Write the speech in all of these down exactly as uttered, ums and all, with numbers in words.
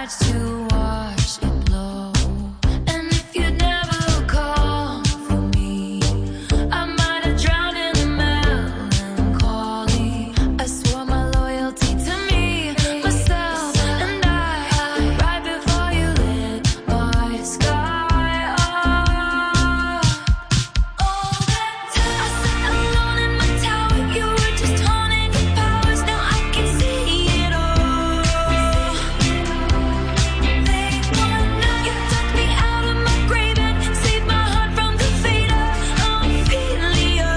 starts to wash it blow. And if you'd never call for me, I might have drowned in the melancholy. I swore my loyalty to me, myself, and I, right before you lit my sky up. All that time I sat alone in my tower, you were just haunting your powers. Now I can see it all. Late one night, you took me out of my grave and saved my heart from the fate of Ophelia.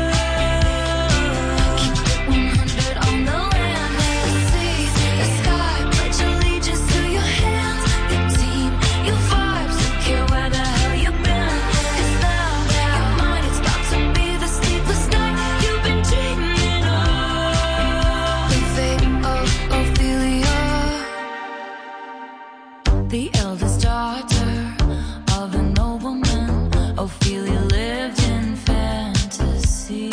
Keep it one hundred on the land, the sea, the sky. Pledge allegiance to your hands, your team, your vibes. Don't care where the hell you've been, 'cause now your mind is about to be the sleepless night you've been dreaming of. The fate of Ophelia, the eldest daughter of a nobleman. Ophelia lived in fantasy,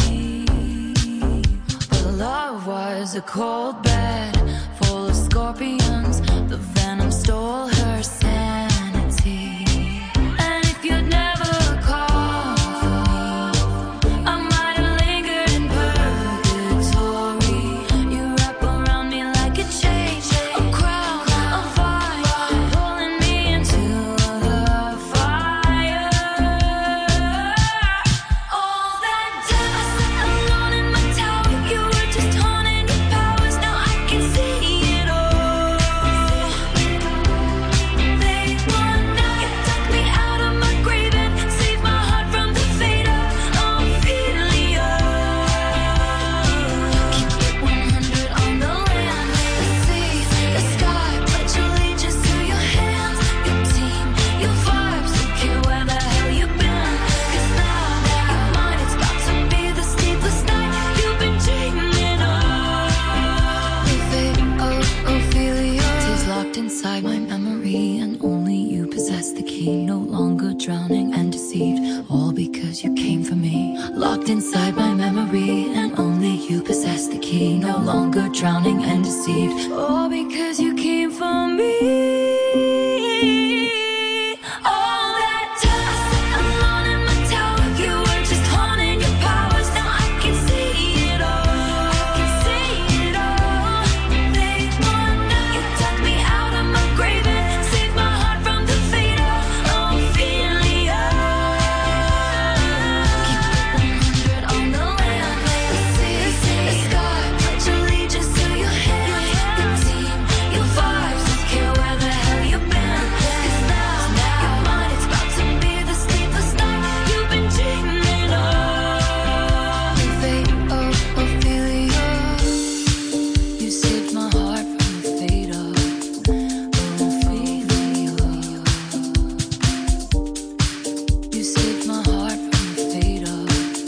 but love was a cold bed full of scorpions. The venom stole her sanity. And if you'd never called for me, I might have lingered in purgatory. You wrap around me like a chain, a crown, a vine, pulling me into the fire. All that time I sat alone in my tower, you were just haunting your powers. Now I can see it all. Late one night, you took me out of my grave and saved my heart from the fate of Ophelia. Keep it one hundred on the land, the sea, the sky. Pledge allegiance to your hands, your team, your vibes. Don't care where the hell you've been, 'cause now your mind is about to be the sleepless night you've been dreaming of. The fate of Ophelia is locked inside my memory, and only you possess the key. No longer drowning and deceived, all because you came for me. Locked inside my memory, and only you possess the key. No longer drowning and deceived, all because you came for me. All that time I sat alone in my tower, you were just haunting your powers. Now I can see it all. I can see it all. Late one night, you took me out of my grave and saved my heart from the fate of Ophelia. Keep it one hundred on the land, the sea, the sky. Pledge allegiance to your hands, your team, your vibes. Don't care where the hell you've been, 'cause now your mind is about to be the sleepless night you've been dreaming of. The fate of Ophelia, you saved my heart from the fate of Ophelia. You saved my heart from the fate of Ophelia.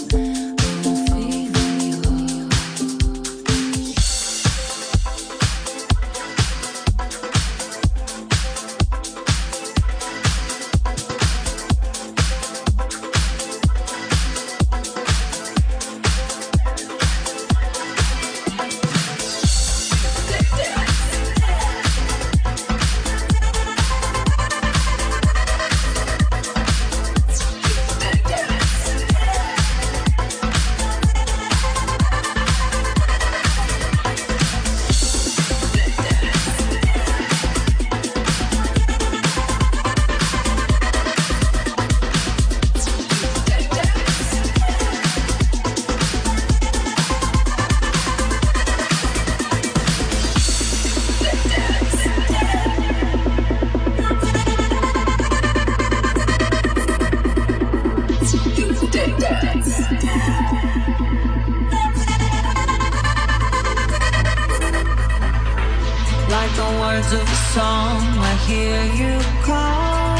Like the words of a song, I hear you call.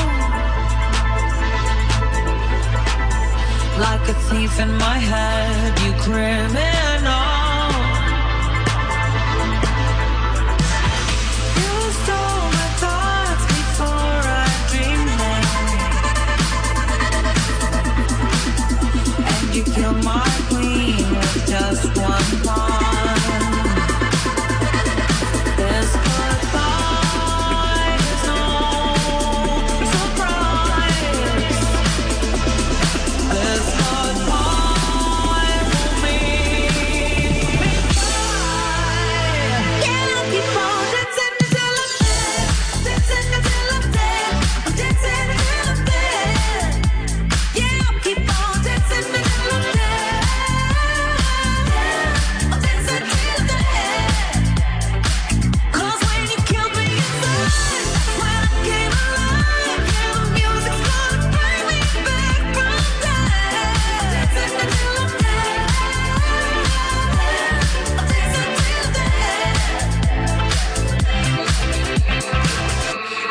Like a thief in my head, you criminal. You stole my thoughts before I dreamed them, and you killed my queen with just one pawn. This goodbye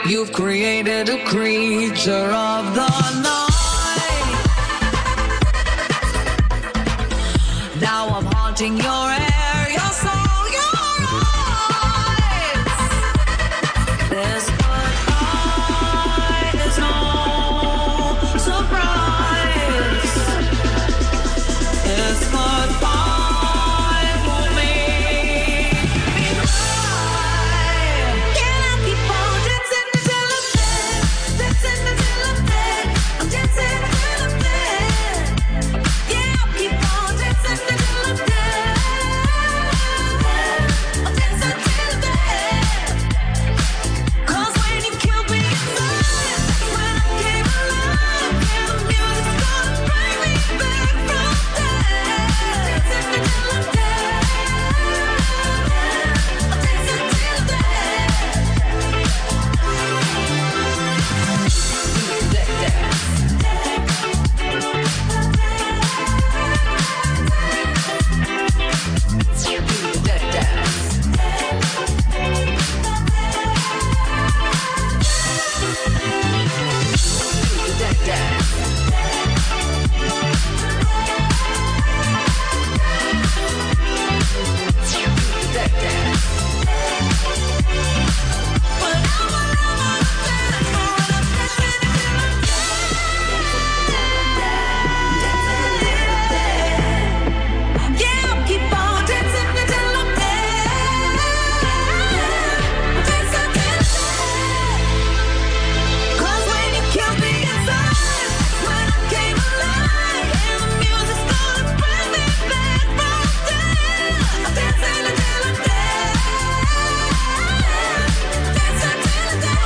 You've created a creature of the night. Now I'm haunting your air, your soul, your eyes. This goodbye is no surprise. This goodbye will make me cry. Can I keep on dancing until I'm dead? Dancing until I'm dead. I'm dancing until I'm dead. Yeah, I'll keep on dancing until I'm dead. I'll dance until I'm dead. 'Cause when you killed me inside, when I came alive, yeah, the music's gonna bring me back from dead. Dancing until I'm dead. I'll dance until I'm dead. Yeah, I'll keep on dancing until I'm dead. Dance until I'm dead. 'Cause when you killed me inside, when I came alive, and the music's gonna bring me back from dead. I'm dancing until I'm dead. Dance until I'm dead.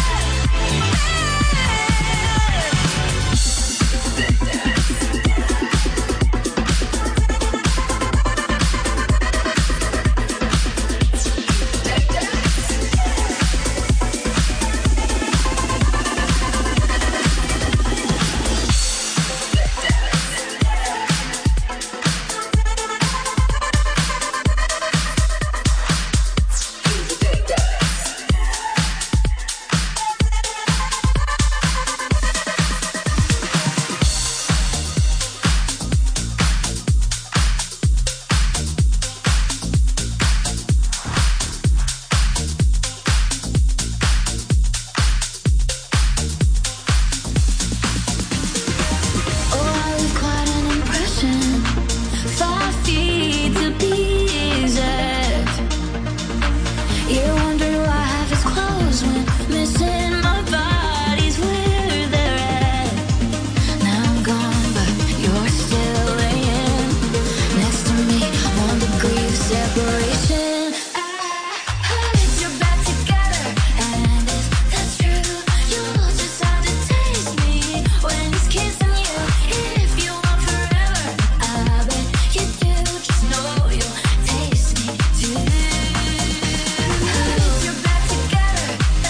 Oh, I leave quite an impression. Five feet to be exact. You're wondering why half is closed when missing my body's where they're at. Now I'm gone, but you're still laying next to me. One degree of separation. I hit your back together, and if that's true, you'll just have to taste me when he's kissing you. If you want forever, I bet you do. Just know you'll taste me too. I hit your back together,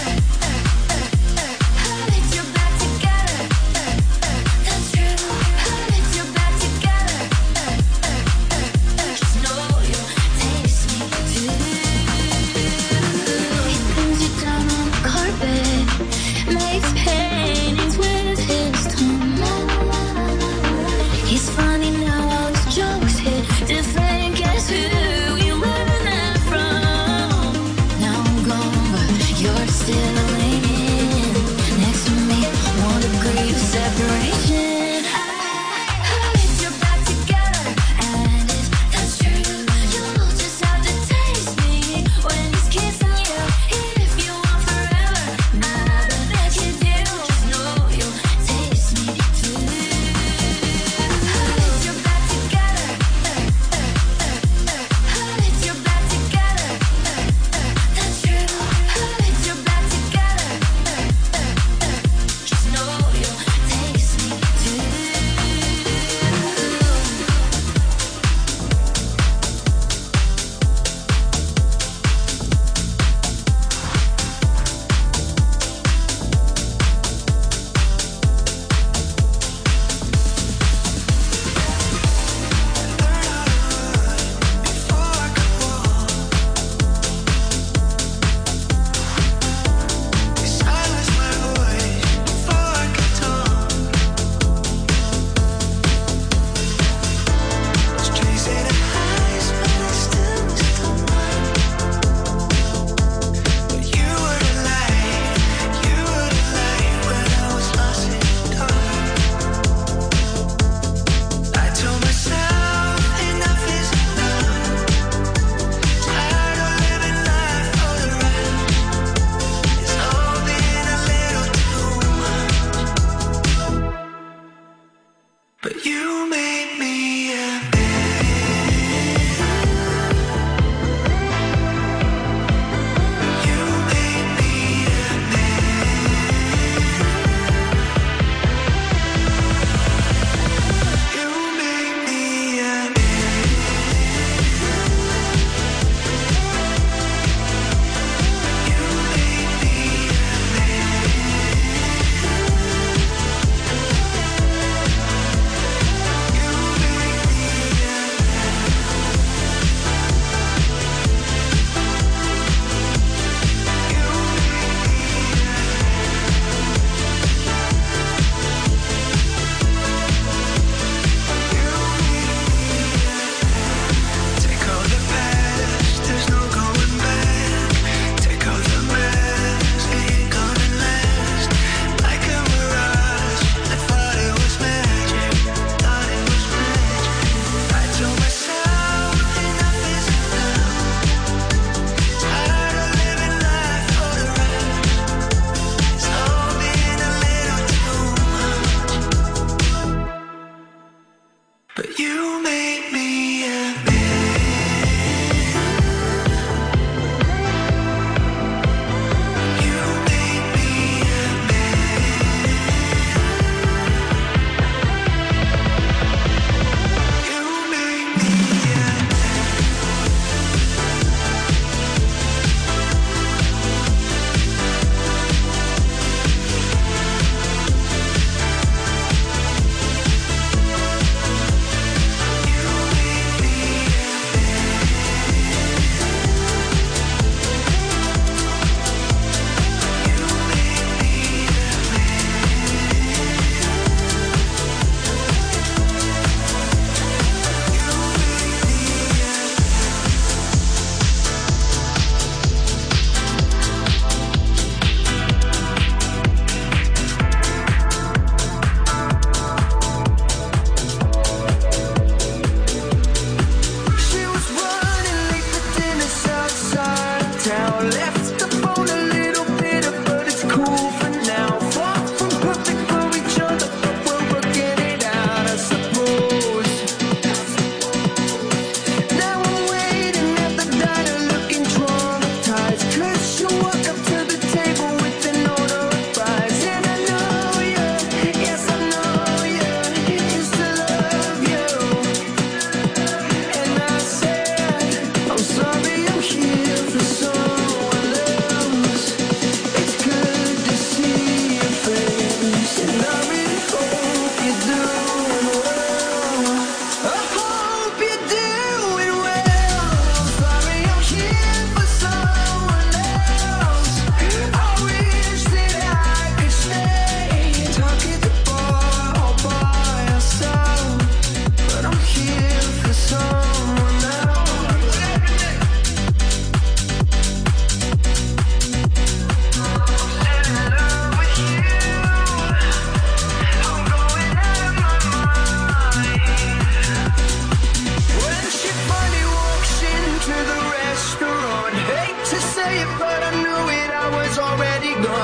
I hit your back together, that's true. I hit your back together, just know you'll taste me too. He pins you down on the carpet, makes paintings with his tongue. He's funny now, all his jokes hit different. Guess who you learned that from? Now I'm gone, but you're still laying next to me. One degree of separation. I hit your back together, and if that's true, you'll just have to taste me when he's kissing you. If you want forever, I bet you do. Just know you'll taste me too. I hit your back together, I hit your back together, that's true. I hit your back together.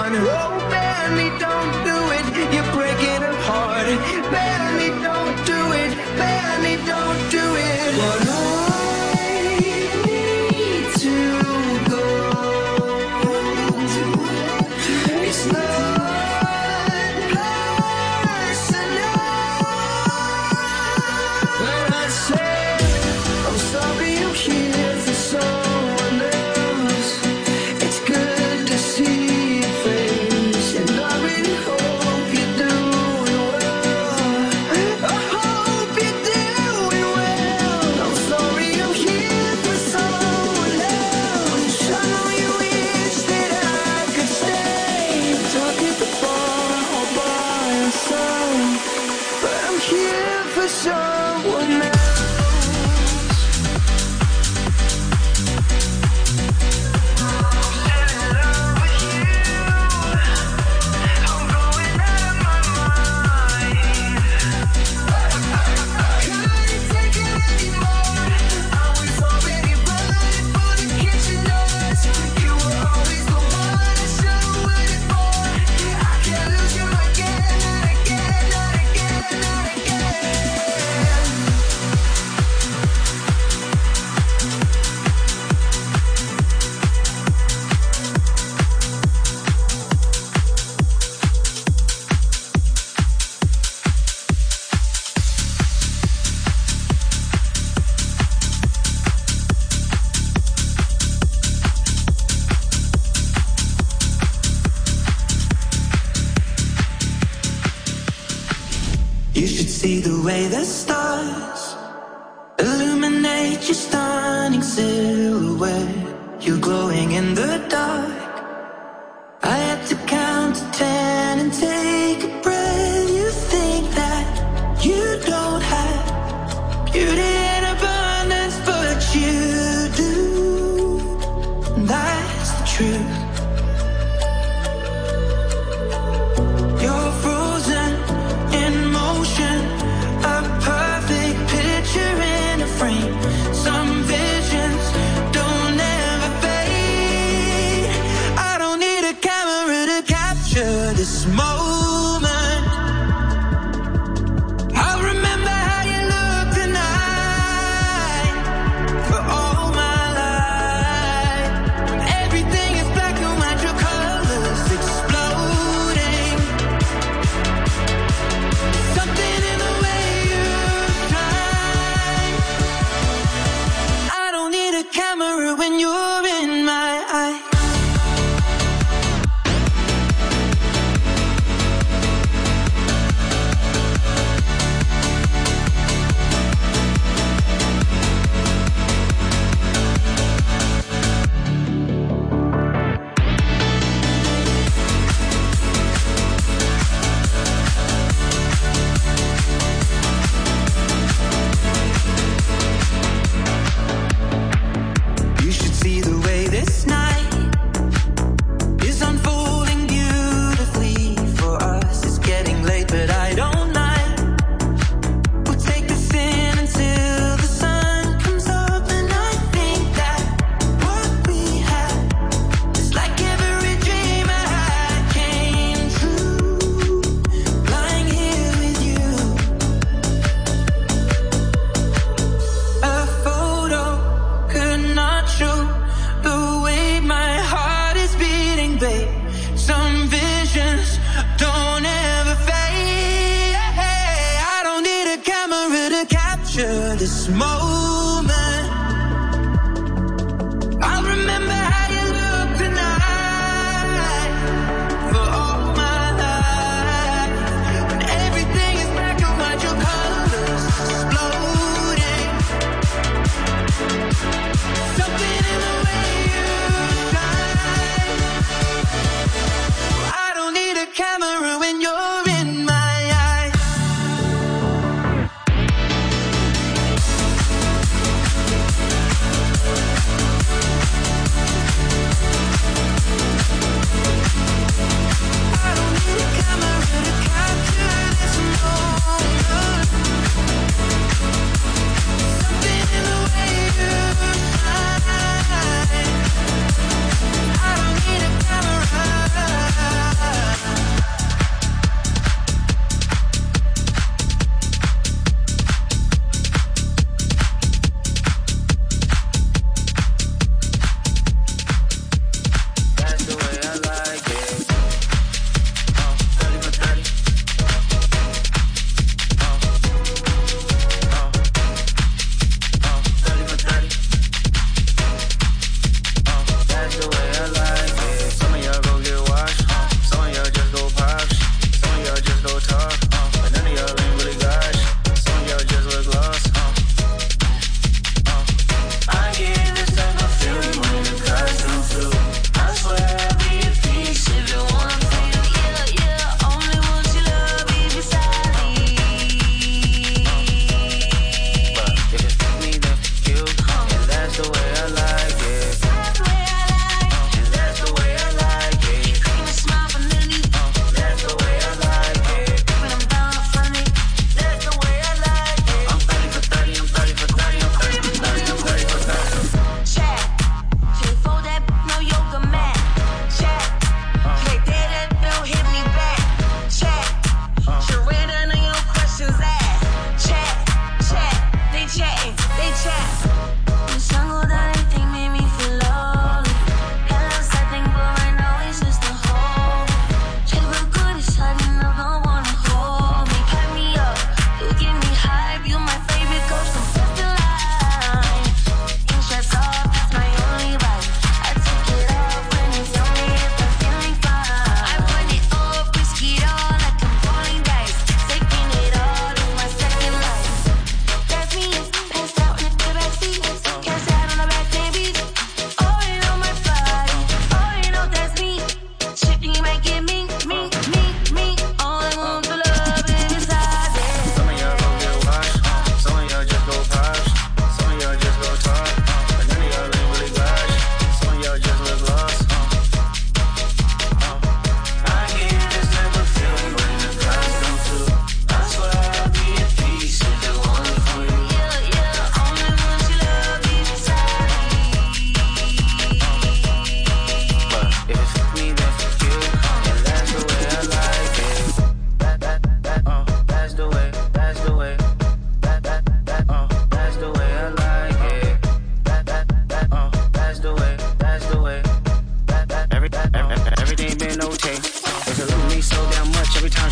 on. Oh, baby, don't do it. You're breaking her heart. Baby, don't do it. Baby, don't do it. But I need to go. It's not personal. When I say I'm sorry, I'm here for someone else. It's good to see your face, and I really hope you're doing well. I hope you're doing well. I'm sorry, I'm here for someone else. I know you wish that I could stay, talk at the bar all by yourself, but I'm here for someone else. You should see the way the stars illuminate your stunning silhouette. You're glowing in the dark. I had to count to ten and take a breath. You think that you don't have beauty in abundance, but you do. And that's the truth. You're frozen in motion, a perfect picture in a frame. Some visions don't ever fade. I don't need a camera to capture this moment. I'll remember how you look tonight for all my life. When everything is black and white, your colors exploding. Something in the way you shine. I don't need a camera when you're in my eye. You should see the way this night is unfolding beautifully for us. It's getting late, but I don't mind. We'll take this in until the sun comes up, and I think that what we had is like every dream I had came true. Lying here with you, a photo could not show the way my heart is beating, babe. Some visions don't ever fade. I don't need a camera to capture this moment. I'll remember how you look tonight for all my life. When everything is black and white, your colors exploding. Something in the way you shine. I don't need a camera when you're in my eyes.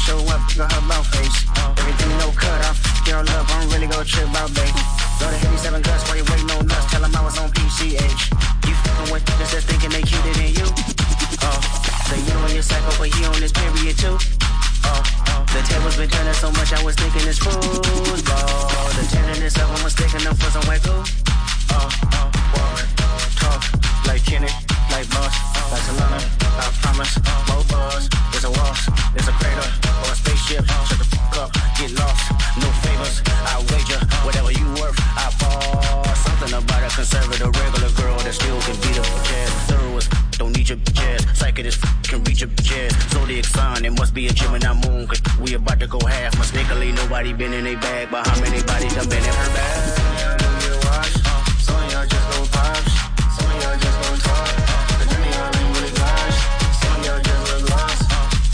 show up, got her about face. Everything no cut off, girl up, I don't really go trip about babe. Go to hit me seven guts while you waiting on nuts. Tell them I was on P C H. You fucking with niggas that's thinking they cuter than you. Oh, say you on your cycle, but he on this period too. Oh, oh, the tables been turning so much, I was thinking it's football. The tenderness of them was sticking up for some wet goo. Oh, oh, walk, talk, like Kenny, like Boss, like Solana, I promise, more buzz, there's a waltz, there's a crater, or a spaceship, shut the fuck up, get lost, no favors, I wager, whatever you worth, I fall, something about a conservative regular girl that still can beat up jazz, thorough as don't need your jazz, psychic as can reach your jazz, zodiac sign, it must be a Gemini moon, cause we about to go half, mistakenly nobody been in a bag, but how many bodies done been in her bag? Some of y'all just gon' pops, some of y'all just gon' talk, but none of y'all ain't really gosh, some of y'all just look lost.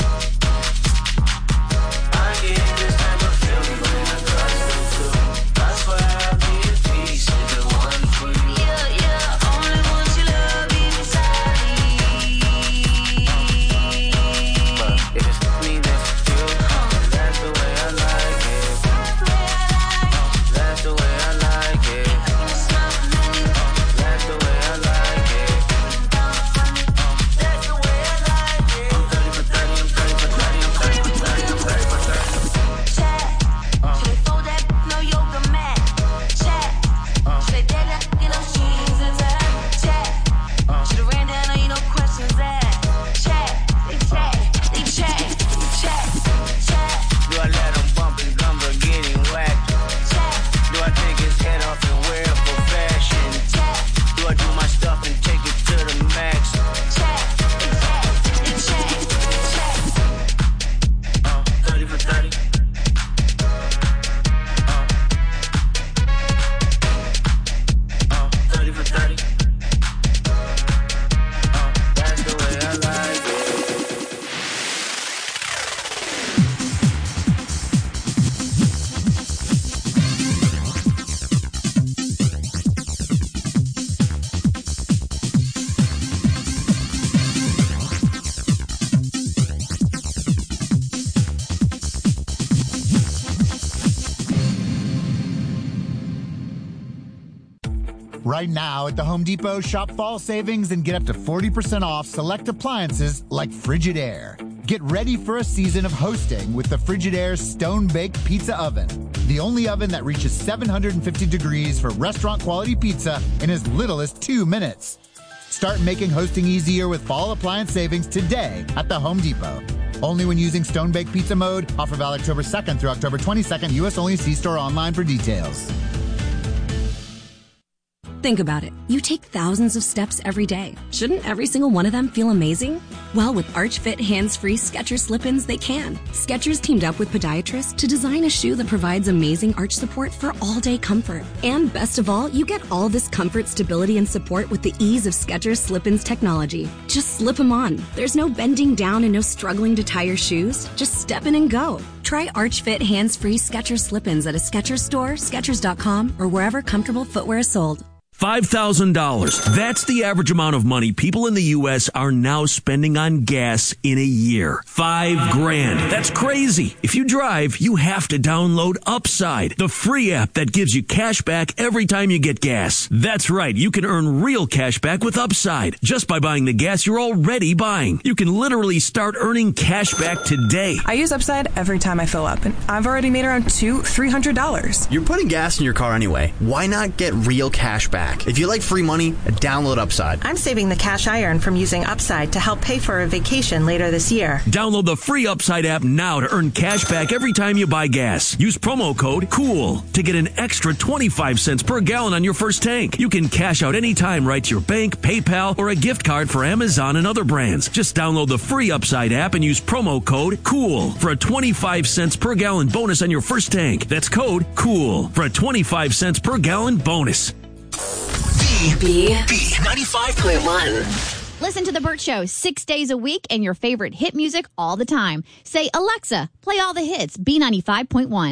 I get this type of feeling when I got them too. That's why I be at peace with the one for you. Yeah, yeah, only want your love inside me. But if it's me, that's you. That's the way I like it. That's the way I like it. That's the way I like it. That's the way I like it. I'm thirty for thirty, I'm thirty for thirty, I'm thirty for thirty, I'm thirty for thirty. Chat. Should they fold that no yoga mat? Chat. Should they dead that get those jeans intact? Chat. Should have ran down on you, no questions asked. Chat. They chat. They chat. They chat. Chat. Do I let them bump and gumble getting whacked? Chat. Do I take his head off and wear it for fashion? Chat. Do I do my stuff and take it to the max? Chat. They chat. They chat. They chat. Uh, thirty for thirty. Uh, uh, thirty for thirty. Uh, that's the way I like it. Right now at the Home Depot, shop fall savings and get up to forty percent off select appliances like Frigidaire. Get ready for a season of hosting with the Frigidaire Stone-Baked Pizza Oven. The only oven that reaches seven hundred fifty degrees for restaurant-quality pizza in as little as two minutes. Start making hosting easier with fall appliance savings today at the Home Depot. Only when using Stone-Baked Pizza mode. Offer valid October second through October twenty-second. U S only. See store online for details. Think about it. You take thousands of steps every day. Shouldn't every single one of them feel amazing? Well, with Arch Fit hands-free Skechers slip-ins, they can. Skechers teamed up with podiatrists to design a shoe that provides amazing arch support for all-day comfort. And best of all, you get all this comfort, stability, and support with the ease of Skechers slip-ins technology. Just slip them on. There's no bending down and no struggling to tie your shoes. Just step in and go. Try Arch Fit hands-free Skechers slip-ins at a Skechers store, Skechers dot com, or wherever comfortable footwear is sold. five thousand dollars. That's the average amount of money people in the U S are now spending on gas in a year. Five grand. That's crazy. If you drive, you have to download Upside, the free app that gives you cash back every time you get gas. That's right. You can earn real cash back with Upside just by buying the gas you're already buying. You can literally start earning cash back today. I use Upside every time I fill up, and I've already made around two, three hundred dollars. You're putting gas in your car anyway. Why not get real cash back? If you like free money, download Upside. I'm saving the cash I earn from using Upside to help pay for a vacation later this year. Download the free Upside app now to earn cash back every time you buy gas. Use promo code COOL to get an extra twenty-five cents per gallon on your first tank. You can cash out anytime right to your bank, PayPal, or a gift card for Amazon and other brands. Just download the free Upside app and use promo code COOL for a twenty-five cents per gallon bonus on your first tank. That's code COOL for a twenty-five cents per gallon bonus. B B ninety-five point one. Listen to The Burt Show six days a week and your favorite hit music all the time. Say, Alexa, play all the hits, B ninety-five point one.